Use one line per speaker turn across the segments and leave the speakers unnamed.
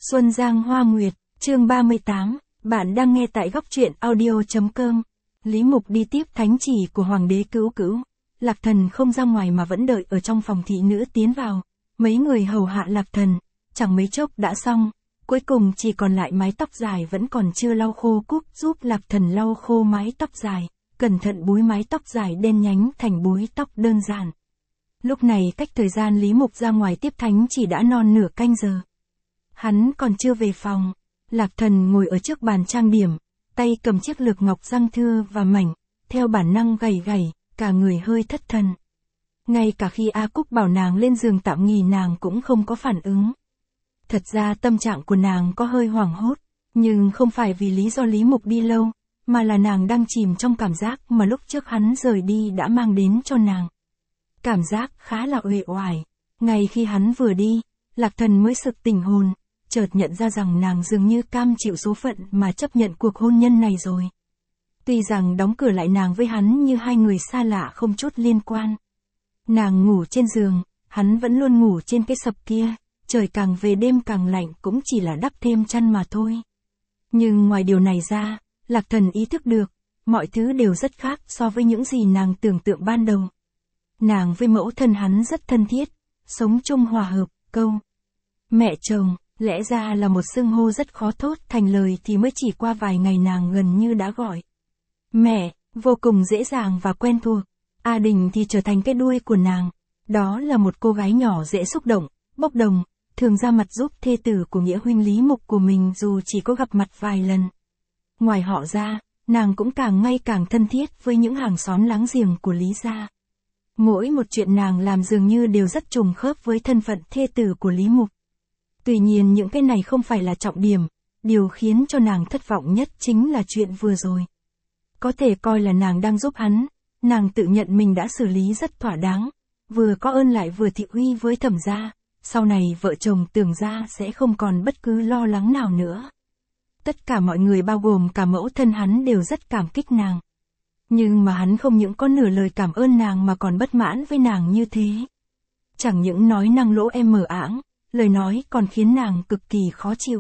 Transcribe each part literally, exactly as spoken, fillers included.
Xuân Giang Hoa Nguyệt, chương ba mươi tám, bạn đang nghe tại góc truyện audio.com. Lý Mục đi tiếp thánh chỉ của Hoàng đế Cữu Cữu. Lạc Thần không ra ngoài mà vẫn đợi ở trong phòng thị nữ tiến vào. Mấy người hầu hạ Lạc Thần, chẳng mấy chốc đã xong. Cuối cùng chỉ còn lại mái tóc dài vẫn còn chưa lau khô, Cúc giúp Lạc Thần lau khô mái tóc dài, cẩn thận búi mái tóc dài đen nhánh thành búi tóc đơn giản. Lúc này cách thời gian Lý Mục ra ngoài tiếp thánh chỉ đã non nửa canh giờ. Hắn còn chưa về phòng, Lạc Thần ngồi ở trước bàn trang điểm, tay cầm chiếc lược ngọc răng thưa và mảnh, theo bản năng gầy gầy, cả người hơi thất thần. Ngay cả khi A Cúc bảo nàng lên giường tạm nghỉ nàng cũng không có phản ứng. Thật ra tâm trạng của nàng có hơi hoảng hốt, nhưng không phải vì lý do Lý Mục đi lâu, mà là nàng đang chìm trong cảm giác mà lúc trước hắn rời đi đã mang đến cho nàng. Cảm giác khá là uể oải. Ngay khi hắn vừa đi, Lạc Thần mới sực tỉnh hồn, chợt nhận ra rằng nàng dường như cam chịu số phận mà chấp nhận cuộc hôn nhân này rồi. Tuy rằng đóng cửa lại nàng với hắn như hai người xa lạ không chút liên quan. Nàng ngủ trên giường, hắn vẫn luôn ngủ trên cái sập kia, trời càng về đêm càng lạnh cũng chỉ là đắp thêm chăn mà thôi. Nhưng ngoài điều này ra, Lạc Thần ý thức được, mọi thứ đều rất khác so với những gì nàng tưởng tượng ban đầu. Nàng với mẫu thân hắn rất thân thiết, sống chung hòa hợp, câu mẹ chồng, lẽ ra là một xưng hô rất khó thốt thành lời thì mới chỉ qua vài ngày nàng gần như đã gọi mẹ, vô cùng dễ dàng và quen thuộc. A Đình thì trở thành cái đuôi của nàng. Đó là một cô gái nhỏ dễ xúc động, bốc đồng, thường ra mặt giúp thê tử của nghĩa huynh Lý Mục của mình dù chỉ có gặp mặt vài lần. Ngoài họ ra, nàng cũng càng ngày càng thân thiết với những hàng xóm láng giềng của Lý gia. Mỗi một chuyện nàng làm dường như đều rất trùng khớp với thân phận thê tử của Lý Mục. Tuy nhiên những cái này không phải là trọng điểm, điều khiến cho nàng thất vọng nhất chính là chuyện vừa rồi. Có thể coi là nàng đang giúp hắn, nàng tự nhận mình đã xử lý rất thỏa đáng, vừa có ơn lại vừa thị uy với Thẩm gia, sau này vợ chồng Tưởng gia sẽ không còn bất cứ lo lắng nào nữa. Tất cả mọi người bao gồm cả mẫu thân hắn đều rất cảm kích nàng. Nhưng mà hắn không những có nửa lời cảm ơn nàng mà còn bất mãn với nàng như thế. Chẳng những nói năng lỗ em mờ ảng, lời nói còn khiến nàng cực kỳ khó chịu.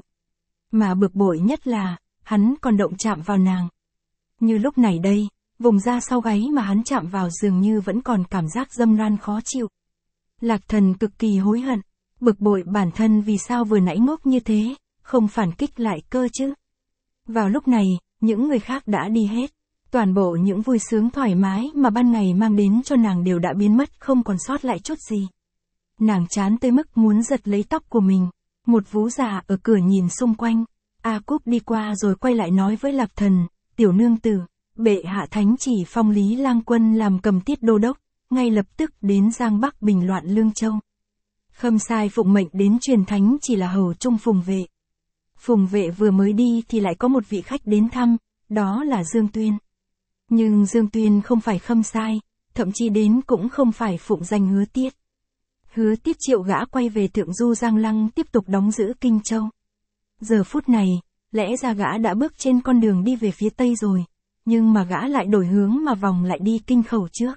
Mà bực bội nhất là, hắn còn động chạm vào nàng. Như lúc này đây, vùng da sau gáy mà hắn chạm vào dường như vẫn còn cảm giác dâm ran khó chịu. Lạc Thần cực kỳ hối hận, bực bội bản thân vì sao vừa nãy ngốc như thế, không phản kích lại cơ chứ. Vào lúc này, những người khác đã đi hết. Toàn bộ những vui sướng thoải mái mà ban ngày mang đến cho nàng đều đã biến mất không còn sót lại chút gì. Nàng chán tới mức muốn giật lấy tóc của mình. Một vú già ở cửa nhìn xung quanh. A Cúc đi qua rồi quay lại nói với Lạc Thần, tiểu nương tử, bệ hạ thánh chỉ phong Lý Lang Quân làm cầm tiết đô đốc, ngay lập tức đến Giang Bắc bình loạn Lương Châu. Khâm sai phụng mệnh đến truyền thánh chỉ là hầu trung Phùng Vệ. Phùng Vệ vừa mới đi thì lại có một vị khách đến thăm, đó là Dương Tuyên. Nhưng Dương Tuyên không phải khâm sai, thậm chí đến cũng không phải phụng danh Hứa Tiết. Hứa Tiết triệu gã quay về Thượng Du Giang Lăng tiếp tục đóng giữ Kinh Châu. Giờ phút này, lẽ ra gã đã bước trên con đường đi về phía Tây rồi, nhưng mà gã lại đổi hướng mà vòng lại đi Kinh Khẩu trước.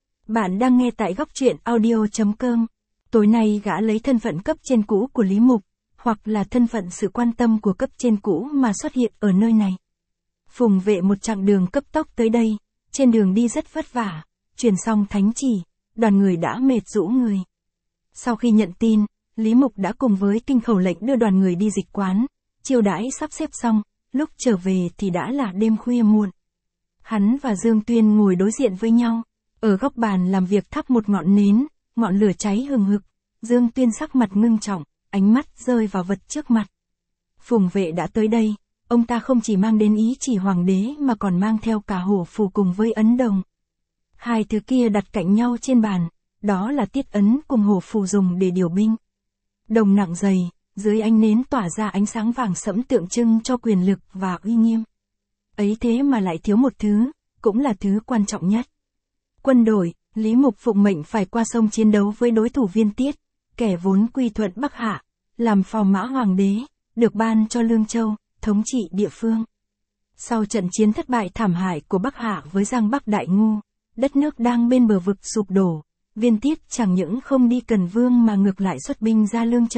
Bạn đang nghe tại góc truyện audio.com. Tối nay gã lấy thân phận cấp trên cũ của Lý Mục, hoặc là thân phận sự quan tâm của cấp trên cũ mà xuất hiện ở nơi này. Phùng Vệ một chặng đường cấp tốc tới đây, trên đường đi rất vất vả, truyền xong thánh chỉ, đoàn người đã mệt rũ người. Sau khi nhận tin, Lý Mục đã cùng với Kinh Khẩu lệnh đưa đoàn người đi dịch quán, chiêu đãi sắp xếp xong, lúc trở về thì đã là đêm khuya muộn. Hắn và Dương Tuyên ngồi đối diện với nhau, ở góc bàn làm việc thắp một ngọn nến, ngọn lửa cháy hừng hực, Dương Tuyên sắc mặt ngưng trọng, ánh mắt rơi vào vật trước mặt. Phùng Vệ đã tới đây. Ông ta không chỉ mang đến ý chỉ hoàng đế mà còn mang theo cả hổ phù cùng với ấn đồng. Hai thứ kia đặt cạnh nhau trên bàn, đó là tiết ấn cùng hổ phù dùng để điều binh. Đồng nặng dày, dưới ánh nến tỏa ra ánh sáng vàng sẫm tượng trưng cho quyền lực và uy nghiêm. Ấy thế mà lại thiếu một thứ, cũng là thứ quan trọng nhất. Quân đội, Lý Mục phụng mệnh phải qua sông chiến đấu với đối thủ Viên Tiết, kẻ vốn quy thuận Bắc Hạ, làm phò mã hoàng đế, được ban cho Lương Châu, thống trị địa phương. Sau trận chiến thất bại thảm hại của Bắc Hạ với Giang Bắc Đại Ngu, đất nước đang bên bờ vực sụp đổ, Viên Tiết chẳng những không đi cần vương mà ngược lại xuất binh ra Lương Châu,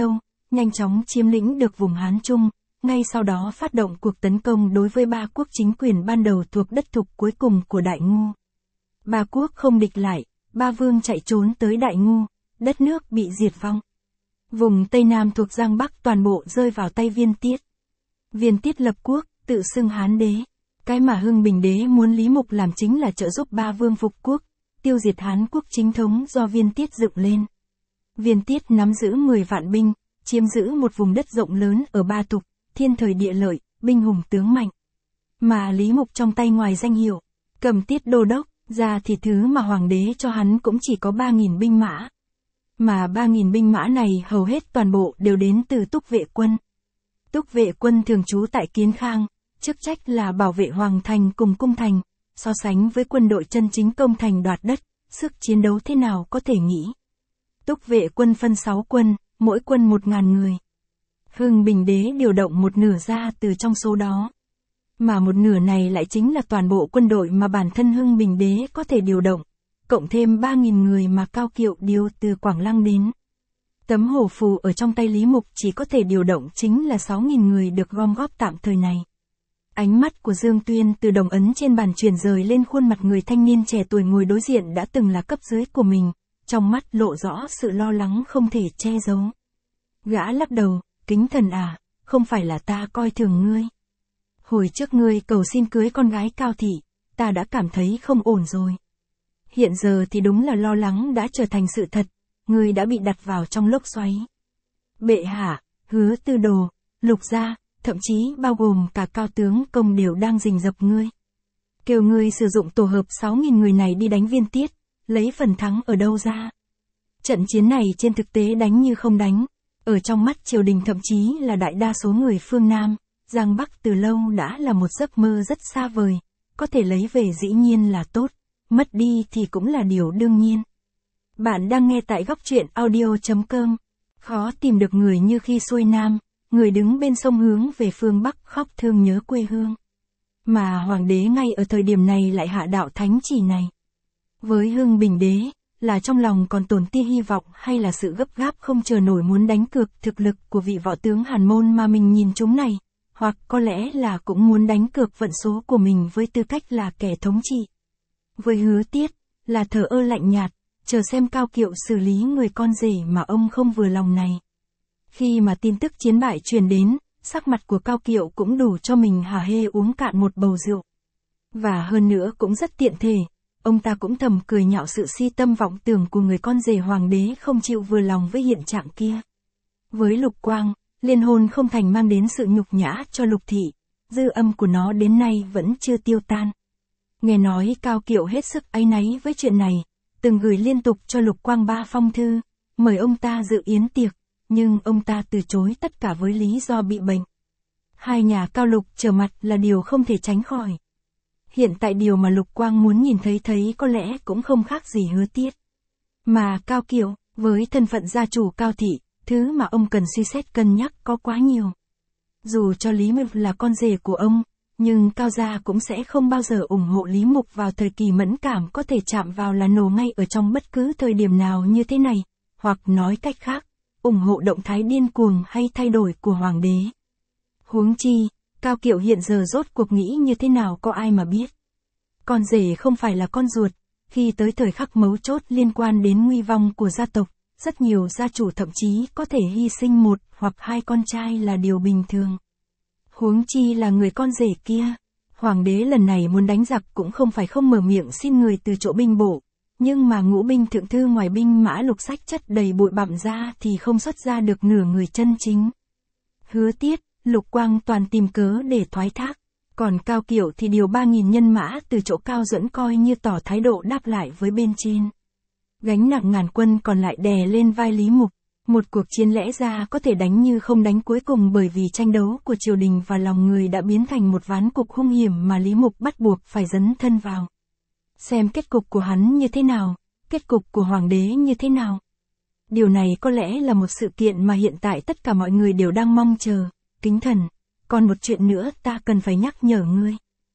nhanh chóng chiếm lĩnh được vùng Hán Trung, ngay sau đó phát động cuộc tấn công đối với ba quốc chính quyền ban đầu thuộc đất thục cuối cùng của Đại Ngu. Ba quốc không địch lại, ba vương chạy trốn tới Đại Ngu, đất nước bị diệt vong. Vùng Tây Nam thuộc Giang Bắc toàn bộ rơi vào tay Viên Tiết. Viên Tiết lập quốc, tự xưng Hán đế. Cái mà Hưng Bình đế muốn Lý Mục làm chính là trợ giúp ba vương phục quốc, tiêu diệt Hán quốc chính thống do Viên Tiết dựng lên. Viên Tiết nắm giữ mười vạn binh, chiếm giữ một vùng đất rộng lớn ở Ba Tục, thiên thời địa lợi, binh hùng tướng mạnh. Mà Lý Mục trong tay ngoài danh hiệu, Cầm Tiết đô đốc, ra thì thứ mà hoàng đế cho hắn cũng chỉ có ba nghìn binh mã. Mà ba nghìn binh mã này hầu hết toàn bộ đều đến từ Túc Vệ quân. Túc Vệ quân thường trú tại Kiến Khang, chức trách là bảo vệ hoàng thành cùng cung thành, so sánh với quân đội chân chính công thành đoạt đất, sức chiến đấu thế nào có thể nghĩ. Túc Vệ quân phân sáu quân, mỗi quân một ngàn người. Hưng Bình đế điều động một nửa ra từ trong số đó. Mà một nửa này lại chính là toàn bộ quân đội mà bản thân Hưng Bình đế có thể điều động, cộng thêm ba nghìn người mà Cao Kiệu điều từ Quảng Lăng đến. Tấm hổ phù ở trong tay Lý Mục chỉ có thể điều động chính là sáu nghìn người được gom góp tạm thời này. Ánh mắt của Dương Tuyên từ đồng ấn trên bàn chuyển rời lên khuôn mặt người thanh niên trẻ tuổi ngồi đối diện đã từng là cấp dưới của mình, trong mắt lộ rõ sự lo lắng không thể che giấu. Gã lắc đầu, Kính thần à, không phải là ta coi thường ngươi. Hồi trước ngươi cầu xin cưới con gái Cao thị, ta đã cảm thấy không ổn rồi. Hiện giờ thì đúng là lo lắng đã trở thành sự thật, ngươi đã bị đặt vào trong lốc xoáy. Bệ hạ, Hứa Tư Đồ, Lục Gia, thậm chí bao gồm cả Cao tướng công đều đang rình rập ngươi. Kêu ngươi sử dụng tổ hợp sáu nghìn người này đi đánh Viên Tiết, lấy phần thắng ở đâu ra. Trận chiến này trên thực tế đánh như không đánh, ở trong mắt triều đình thậm chí là đại đa số người phương Nam, Giang Bắc từ lâu đã là một giấc mơ rất xa vời, có thể lấy về dĩ nhiên là tốt, mất đi thì cũng là điều đương nhiên. Bạn đang nghe tại góc truyện audio chấm com. Khó tìm được người như khi xuôi Nam, người đứng bên sông hướng về phương Bắc khóc thương nhớ quê hương. Mà hoàng đế ngay ở thời điểm này lại hạ đạo thánh chỉ này. Với Hưng Bình đế, là trong lòng còn tồn tia hy vọng hay là sự gấp gáp không chờ nổi muốn đánh cược thực lực của vị võ tướng Hàn Môn mà mình nhìn chúng này, hoặc có lẽ là cũng muốn đánh cược vận số của mình với tư cách là kẻ thống trị. Với Hứa Tiết, là thờ ơ lạnh nhạt, chờ xem Cao Kiệu xử lý người con rể mà ông không vừa lòng này. Khi mà tin tức chiến bại truyền đến, sắc mặt của Cao Kiệu cũng đủ cho mình hả hê uống cạn một bầu rượu. Và hơn nữa cũng rất tiện thể, ông ta cũng thầm cười nhạo sự si tâm vọng tưởng của người con rể hoàng đế không chịu vừa lòng với hiện trạng kia. Với Lục Quang, liên hôn không thành mang đến sự nhục nhã cho Lục thị, dư âm của nó đến nay vẫn chưa tiêu tan. Nghe nói Cao Kiệu hết sức áy náy với chuyện này, từng gửi liên tục cho Lục Quang ba phong thư, mời ông ta dự yến tiệc, nhưng ông ta từ chối tất cả với lý do bị bệnh. Hai nhà Cao Lục trở mặt là điều không thể tránh khỏi. Hiện tại điều mà Lục Quang muốn nhìn thấy thấy có lẽ cũng không khác gì Hứa Tiết. Mà Cao Kiệu, với thân phận gia chủ Cao thị, thứ mà ông cần suy xét cân nhắc có quá nhiều. Dù cho Lý Mục là con rể của ông, nhưng Cao gia cũng sẽ không bao giờ ủng hộ Lý Mục vào thời kỳ mẫn cảm có thể chạm vào là nổ ngay ở trong bất cứ thời điểm nào như thế này, hoặc nói cách khác, ủng hộ động thái điên cuồng hay thay đổi của hoàng đế. Huống chi, Cao Kiệu hiện giờ rốt cuộc nghĩ như thế nào có ai mà biết. Con rể không phải là con ruột, khi tới thời khắc mấu chốt liên quan đến nguy vong của gia tộc, rất nhiều gia chủ thậm chí có thể hy sinh một hoặc hai con trai là điều bình thường. Huống chi là người con rể kia. Hoàng đế lần này muốn đánh giặc cũng không phải không mở miệng xin người từ chỗ binh bộ, nhưng mà ngũ binh thượng thư ngoài binh mã lục sách chất đầy bụi bặm ra thì không xuất ra được nửa người chân chính. Hứa Tiết, Lục Quang toàn tìm cớ để thoái thác, còn Cao Kiệu thì điều ba nghìn nhân mã từ chỗ Cao Duẫn coi như tỏ thái độ đáp lại với bên trên. Gánh nặng ngàn quân còn lại đè lên vai Lý Mục, một cuộc chiến lẽ ra có thể đánh như không đánh cuối cùng bởi vì tranh đấu của triều đình và lòng người đã biến thành một ván cục hung hiểm mà Lý Mục bắt buộc phải dấn thân vào. Xem kết cục của hắn như thế nào, kết cục của hoàng đế như thế nào. Điều này có lẽ là một sự kiện mà hiện tại tất cả mọi người đều đang mong chờ. Kính thần, còn một chuyện nữa ta cần phải nhắc nhở ngươi.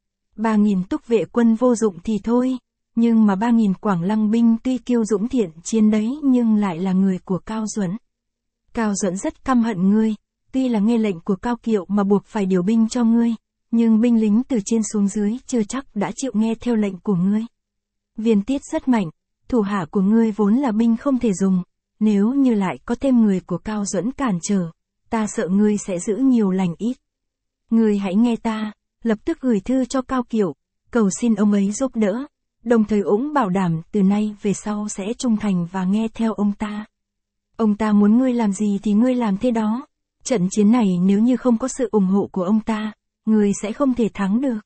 Ba nghìn Túc Vệ quân vô dụng thì thôi, nhưng mà ba nghìn Quảng Lăng binh tuy kiêu dũng thiện chiến đấy nhưng lại là người của Cao Duẫn. Cao Duẫn rất căm hận ngươi, tuy là nghe lệnh của Cao Kiệu mà buộc phải điều binh cho ngươi, nhưng binh lính từ trên xuống dưới chưa chắc đã chịu nghe theo lệnh của ngươi. Viên Tiết rất mạnh, thủ hạ của ngươi vốn là binh không thể dùng, nếu như lại có thêm người của Cao Duẫn cản trở, ta sợ ngươi sẽ giữ nhiều lành ít. Ngươi hãy nghe ta, lập tức gửi thư cho Cao Kiệu, cầu xin ông ấy giúp đỡ, đồng thời cũng bảo đảm từ nay về sau sẽ trung thành và nghe theo ông ta. Ông ta muốn ngươi làm gì thì ngươi làm thế đó. Trận chiến này nếu như không có sự ủng hộ của ông ta, ngươi sẽ không thể thắng được.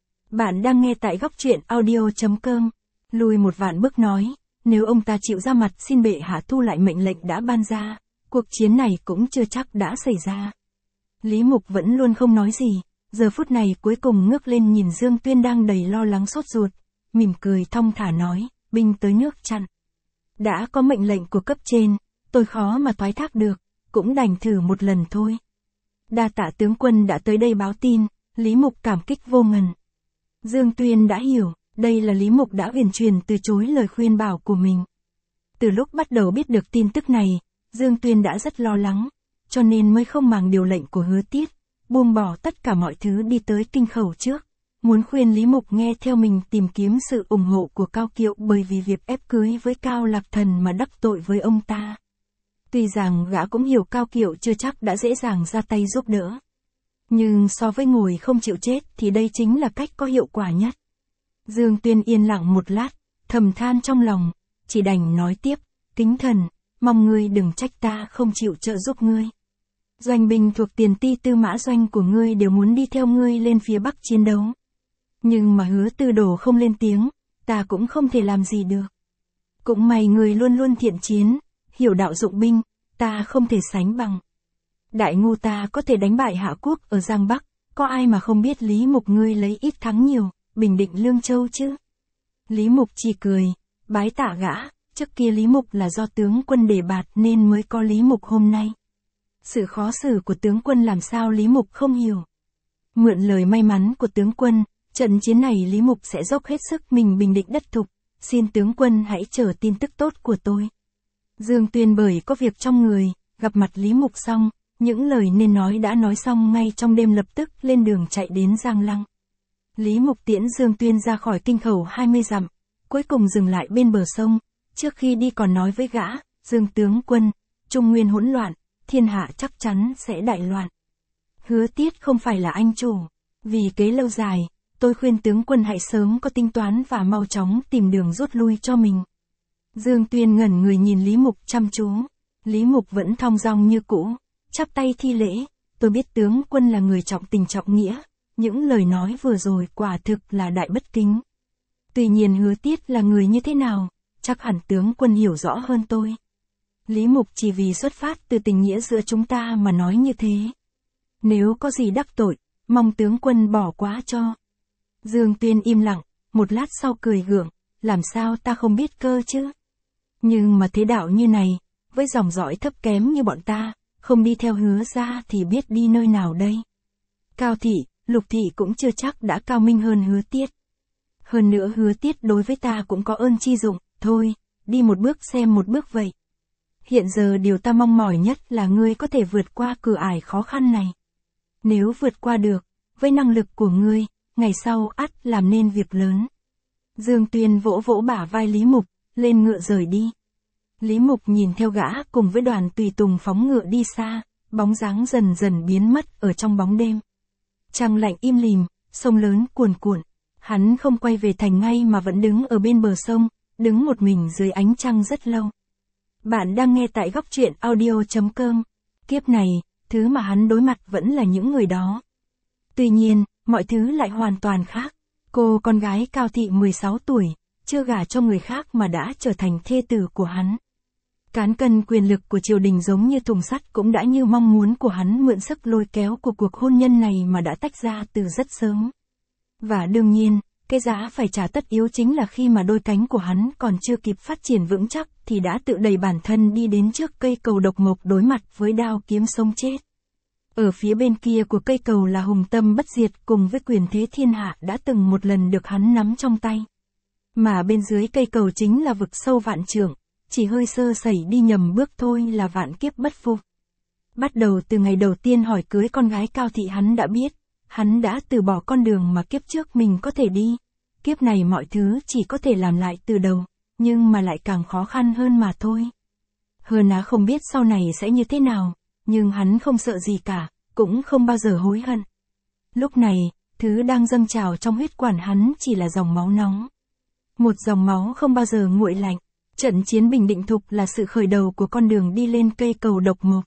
Bạn đang nghe tại góc truyện audio chấm com. Lùi một vạn bước nói, nếu ông ta chịu ra mặt xin bệ hạ thu lại mệnh lệnh đã ban ra, cuộc chiến này cũng chưa chắc đã xảy ra. Lý Mục vẫn luôn không nói gì, giờ phút này cuối cùng ngước lên nhìn Dương Tuyên đang đầy lo lắng sốt ruột, mỉm cười thong thả nói, binh tới nước chặn. Đã có mệnh lệnh của cấp trên, tôi khó mà thoái thác được, cũng đành thử một lần thôi. Đa tạ tướng quân đã tới đây báo tin, Lý Mục cảm kích vô ngần. Dương Tuyên đã hiểu, đây là Lý Mục đã huyền truyền từ chối lời khuyên bảo của mình. Từ lúc bắt đầu biết được tin tức này, Dương Tuyên đã rất lo lắng, cho nên mới không màng điều lệnh của Hứa Tiết, buông bỏ tất cả mọi thứ đi tới kinh khẩu trước, muốn khuyên Lý Mục nghe theo mình tìm kiếm sự ủng hộ của Cao Kiệu bởi vì việc ép cưới với Cao Lạc Thần mà đắc tội với ông ta. Tuy rằng gã cũng hiểu Cao Kiệu chưa chắc đã dễ dàng ra tay giúp đỡ. Nhưng so với ngồi không chịu chết thì đây chính là cách có hiệu quả nhất. Dương Tuyên yên lặng một lát, thầm than trong lòng, chỉ đành nói tiếp, kính thần, mong ngươi đừng trách ta không chịu trợ giúp ngươi. Doanh binh thuộc tiền ti tư mã doanh của ngươi đều muốn đi theo ngươi lên phía bắc chiến đấu. Nhưng mà Hứa Tư Đồ không lên tiếng, ta cũng không thể làm gì được. Cũng may ngươi luôn luôn thiện chiến, hiểu đạo dụng binh, ta không thể sánh bằng. Đại ngu ta có thể đánh bại Hạ Quốc ở Giang Bắc, có ai mà không biết Lý Mục ngươi lấy ít thắng nhiều, bình định Lương Châu chứ? Lý Mục chỉ cười, bái tạ gã, trước kia Lý Mục là do tướng quân đề bạt nên mới có Lý Mục hôm nay. Sự khó xử của tướng quân làm sao Lý Mục không hiểu. Mượn lời may mắn của tướng quân, trận chiến này Lý Mục sẽ dốc hết sức mình bình định đất thục, xin tướng quân hãy chờ tin tức tốt của tôi. Dương Tuyên bởi có việc trong người, gặp mặt Lý Mục xong, những lời nên nói đã nói xong ngay trong đêm lập tức lên đường chạy đến Giang Lăng. Lý Mục tiễn Dương Tuyên ra khỏi kinh khẩu hai mươi dặm, cuối cùng dừng lại bên bờ sông, trước khi đi còn nói với gã, Dương tướng quân, Trung Nguyên hỗn loạn, thiên hạ chắc chắn sẽ đại loạn. Hứa Tiết không phải là anh chủ, vì kế lâu dài, tôi khuyên tướng quân hãy sớm có tính toán và mau chóng tìm đường rút lui cho mình. Dương Tuyên ngẩn người nhìn Lý Mục chăm chú, Lý Mục vẫn thong dong như cũ, chắp tay thi lễ, tôi biết tướng quân là người trọng tình trọng nghĩa, những lời nói vừa rồi quả thực là đại bất kính. Tuy nhiên Hứa Tiết là người như thế nào, chắc hẳn tướng quân hiểu rõ hơn tôi. Lý Mục chỉ vì xuất phát từ tình nghĩa giữa chúng ta mà nói như thế. Nếu có gì đắc tội, mong tướng quân bỏ qua cho. Dương Tuyên im lặng, một lát sau cười gượng, làm sao ta không biết cơ chứ? Nhưng mà thế đạo như này, với dòng dõi thấp kém như bọn ta, không đi theo Hứa gia thì biết đi nơi nào đây? Cao thị, Lục thị cũng chưa chắc đã cao minh hơn Hứa Tiết. Hơn nữa Hứa Tiết đối với ta cũng có ơn chi dụng, thôi, đi một bước xem một bước vậy. Hiện giờ điều ta mong mỏi nhất là ngươi có thể vượt qua cửa ải khó khăn này. Nếu vượt qua được, với năng lực của ngươi, ngày sau ắt làm nên việc lớn. Dương Tuyên vỗ vỗ bả vai Lý Mục, lên ngựa rời đi. Lý Mục nhìn theo gã cùng với đoàn tùy tùng phóng ngựa đi xa, bóng dáng dần dần biến mất ở trong bóng đêm. Trăng lạnh im lìm, sông lớn cuồn cuộn, hắn không quay về thành ngay mà vẫn đứng ở bên bờ sông, đứng một mình dưới ánh trăng rất lâu. Bạn đang nghe tại góc truyện audio chấm com. Kiếp này, thứ mà hắn đối mặt vẫn là những người đó. Tuy nhiên, mọi thứ lại hoàn toàn khác. Cô con gái Cao thị mười sáu tuổi, chưa gả cho người khác mà đã trở thành thê tử của hắn. Cán cân quyền lực của triều đình giống như thùng sắt cũng đã như mong muốn của hắn mượn sức lôi kéo của cuộc hôn nhân này mà đã tách ra từ rất sớm. Và đương nhiên, cái giá phải trả tất yếu chính là khi mà đôi cánh của hắn còn chưa kịp phát triển vững chắc thì đã tự đẩy bản thân đi đến trước cây cầu độc mộc đối mặt với đao kiếm sống chết. Ở phía bên kia của cây cầu là hùng tâm bất diệt cùng với quyền thế thiên hạ đã từng một lần được hắn nắm trong tay. Mà bên dưới cây cầu chính là vực sâu vạn trượng, chỉ hơi sơ sẩy đi nhầm bước thôi là vạn kiếp bất phục. Bắt đầu từ ngày đầu tiên hỏi cưới con gái Cao Thị hắn đã biết, hắn đã từ bỏ con đường mà kiếp trước mình có thể đi. Kiếp này mọi thứ chỉ có thể làm lại từ đầu, nhưng mà lại càng khó khăn hơn mà thôi. Hơn á không biết sau này sẽ như thế nào, nhưng hắn không sợ gì cả, cũng không bao giờ hối hận. Lúc này, thứ đang dâng trào trong huyết quản hắn chỉ là dòng máu nóng. Một dòng máu không bao giờ nguội lạnh. Trận chiến Bình Định Thục là sự khởi đầu của con đường đi lên cây cầu độc mộc.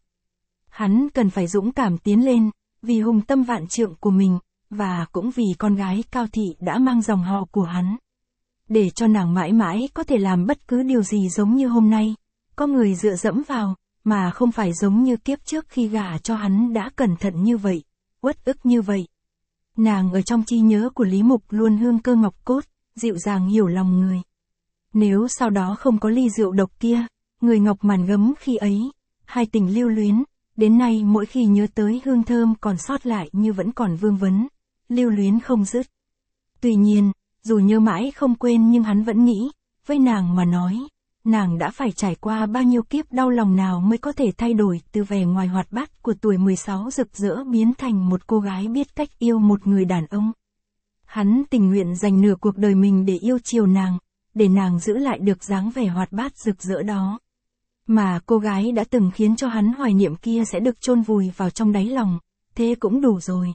Hắn cần phải dũng cảm tiến lên, vì hùng tâm vạn trượng của mình, và cũng vì con gái Cao Thị đã mang dòng họ của hắn. Để cho nàng mãi mãi có thể làm bất cứ điều gì giống như hôm nay, có người dựa dẫm vào, mà không phải giống như kiếp trước khi gả cho hắn đã cẩn thận như vậy, uất ức như vậy. Nàng ở trong trí nhớ của Lý Mục luôn hương cơ ngọc cốt, dịu dàng hiểu lòng người. Nếu sau đó không có ly rượu độc kia, người ngọc màn gấm khi ấy, hai tình lưu luyến, đến nay mỗi khi nhớ tới hương thơm còn sót lại như vẫn còn vương vấn, lưu luyến không dứt. Tuy nhiên, dù nhớ mãi không quên nhưng hắn vẫn nghĩ, với nàng mà nói, nàng đã phải trải qua bao nhiêu kiếp đau lòng nào mới có thể thay đổi từ vẻ ngoài hoạt bát của tuổi mười sáu rực rỡ biến thành một cô gái biết cách yêu một người đàn ông. Hắn tình nguyện dành nửa cuộc đời mình để yêu chiều nàng, để nàng giữ lại được dáng vẻ hoạt bát rực rỡ đó. Mà cô gái đã từng khiến cho hắn hoài niệm kia sẽ được chôn vùi vào trong đáy lòng, thế cũng đủ rồi.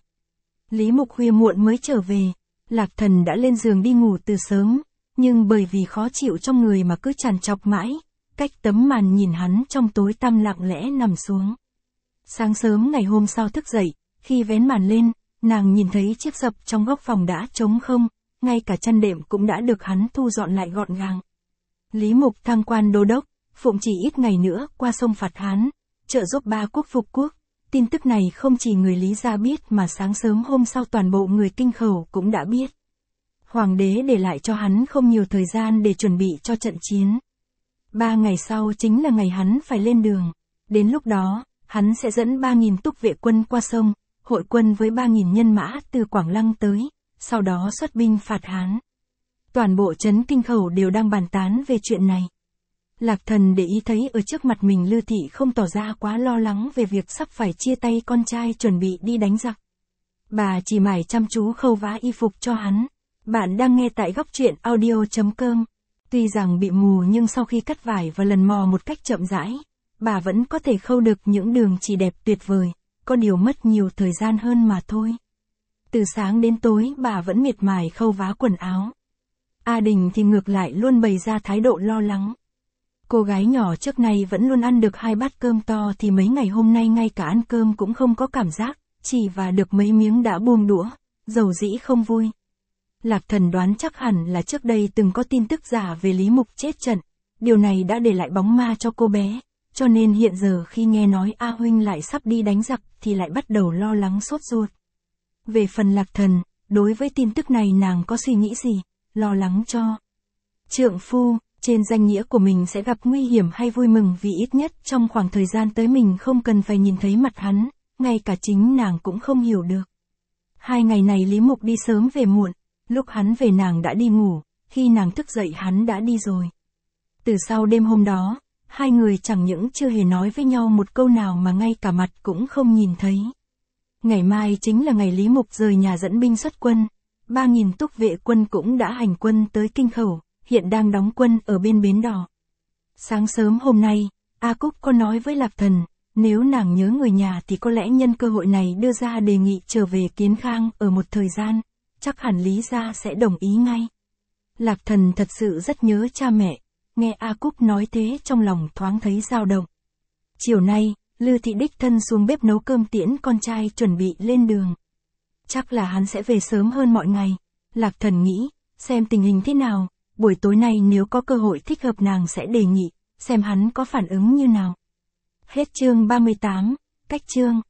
Lý Mục khuya muộn mới trở về, Lạc Thần đã lên giường đi ngủ từ sớm, nhưng bởi vì khó chịu trong người mà cứ trằn trọc mãi, cách tấm màn nhìn hắn trong tối tăm lặng lẽ nằm xuống. Sáng sớm ngày hôm sau thức dậy, khi vén màn lên, nàng nhìn thấy chiếc sập trong góc phòng đã trống không, ngay cả chăn đệm cũng đã được hắn thu dọn lại gọn gàng. Lý Mục thăng quan đô đốc, phụng chỉ ít ngày nữa qua sông Phạt Hán, trợ giúp ba quốc phục quốc. Tin tức này không chỉ người Lý gia biết mà sáng sớm hôm sau toàn bộ người Kinh Khẩu cũng đã biết. Hoàng đế để lại cho hắn không nhiều thời gian để chuẩn bị cho trận chiến. Ba ngày sau chính là ngày hắn phải lên đường. Đến lúc đó, hắn sẽ dẫn ba nghìn túc vệ quân qua sông, hội quân với ba nghìn nhân mã từ Quảng Lăng tới, sau đó xuất binh phạt Hán. Toàn bộ trấn Kinh Khẩu đều đang bàn tán về chuyện này. Lạc Thần để ý thấy ở trước mặt mình Lư Thị không tỏ ra quá lo lắng về việc sắp phải chia tay con trai chuẩn bị đi đánh giặc. Bà chỉ mải chăm chú khâu vá y phục cho hắn. Bạn đang nghe tại góc truyện audio chấm com. Tuy rằng bị mù nhưng sau khi cắt vải và lần mò một cách chậm rãi, bà vẫn có thể khâu được những đường chỉ đẹp tuyệt vời, có điều mất nhiều thời gian hơn mà thôi. Từ sáng đến tối bà vẫn miệt mài khâu vá quần áo. A Đình thì ngược lại luôn bày ra thái độ lo lắng. Cô gái nhỏ trước này vẫn luôn ăn được hai bát cơm to thì mấy ngày hôm nay ngay cả ăn cơm cũng không có cảm giác, chỉ và được mấy miếng đã buông đũa, dầu dĩ không vui. Lạc Thần đoán chắc hẳn là trước đây từng có tin tức giả về Lý Mục chết trận, điều này đã để lại bóng ma cho cô bé, cho nên hiện giờ khi nghe nói A Huynh lại sắp đi đánh giặc thì lại bắt đầu lo lắng sốt ruột. Về phần Lạc Thần, đối với tin tức này nàng có suy nghĩ gì, lo lắng cho trượng phu, trên danh nghĩa của mình sẽ gặp nguy hiểm hay vui mừng vì ít nhất trong khoảng thời gian tới mình không cần phải nhìn thấy mặt hắn, ngay cả chính nàng cũng không hiểu được. Hai ngày này Lý Mục đi sớm về muộn. Lúc hắn về nàng đã đi ngủ, khi nàng thức dậy hắn đã đi rồi. Từ sau đêm hôm đó, hai người chẳng những chưa hề nói với nhau một câu nào mà ngay cả mặt cũng không nhìn thấy. Ngày mai chính là ngày Lý Mục rời nhà dẫn binh xuất quân, ba nghìn túc vệ quân cũng đã hành quân tới Kinh Khẩu, hiện đang đóng quân ở bên bến đò. Sáng sớm hôm nay, A Cúc có nói với Lạc Thần, nếu nàng nhớ người nhà thì có lẽ nhân cơ hội này đưa ra đề nghị trở về Kiến Khang ở một thời gian. Chắc hẳn Lý gia sẽ đồng ý ngay. Lạc Thần thật sự rất nhớ cha mẹ, nghe A Cúc nói thế trong lòng thoáng thấy dao động. Chiều nay, Lư Thị đích thân xuống bếp nấu cơm tiễn con trai chuẩn bị lên đường. Chắc là hắn sẽ về sớm hơn mọi ngày. Lạc Thần nghĩ, xem tình hình thế nào, buổi tối nay nếu có cơ hội thích hợp nàng sẽ đề nghị, xem hắn có phản ứng như nào. Hết chương ba mươi tám, cách chương.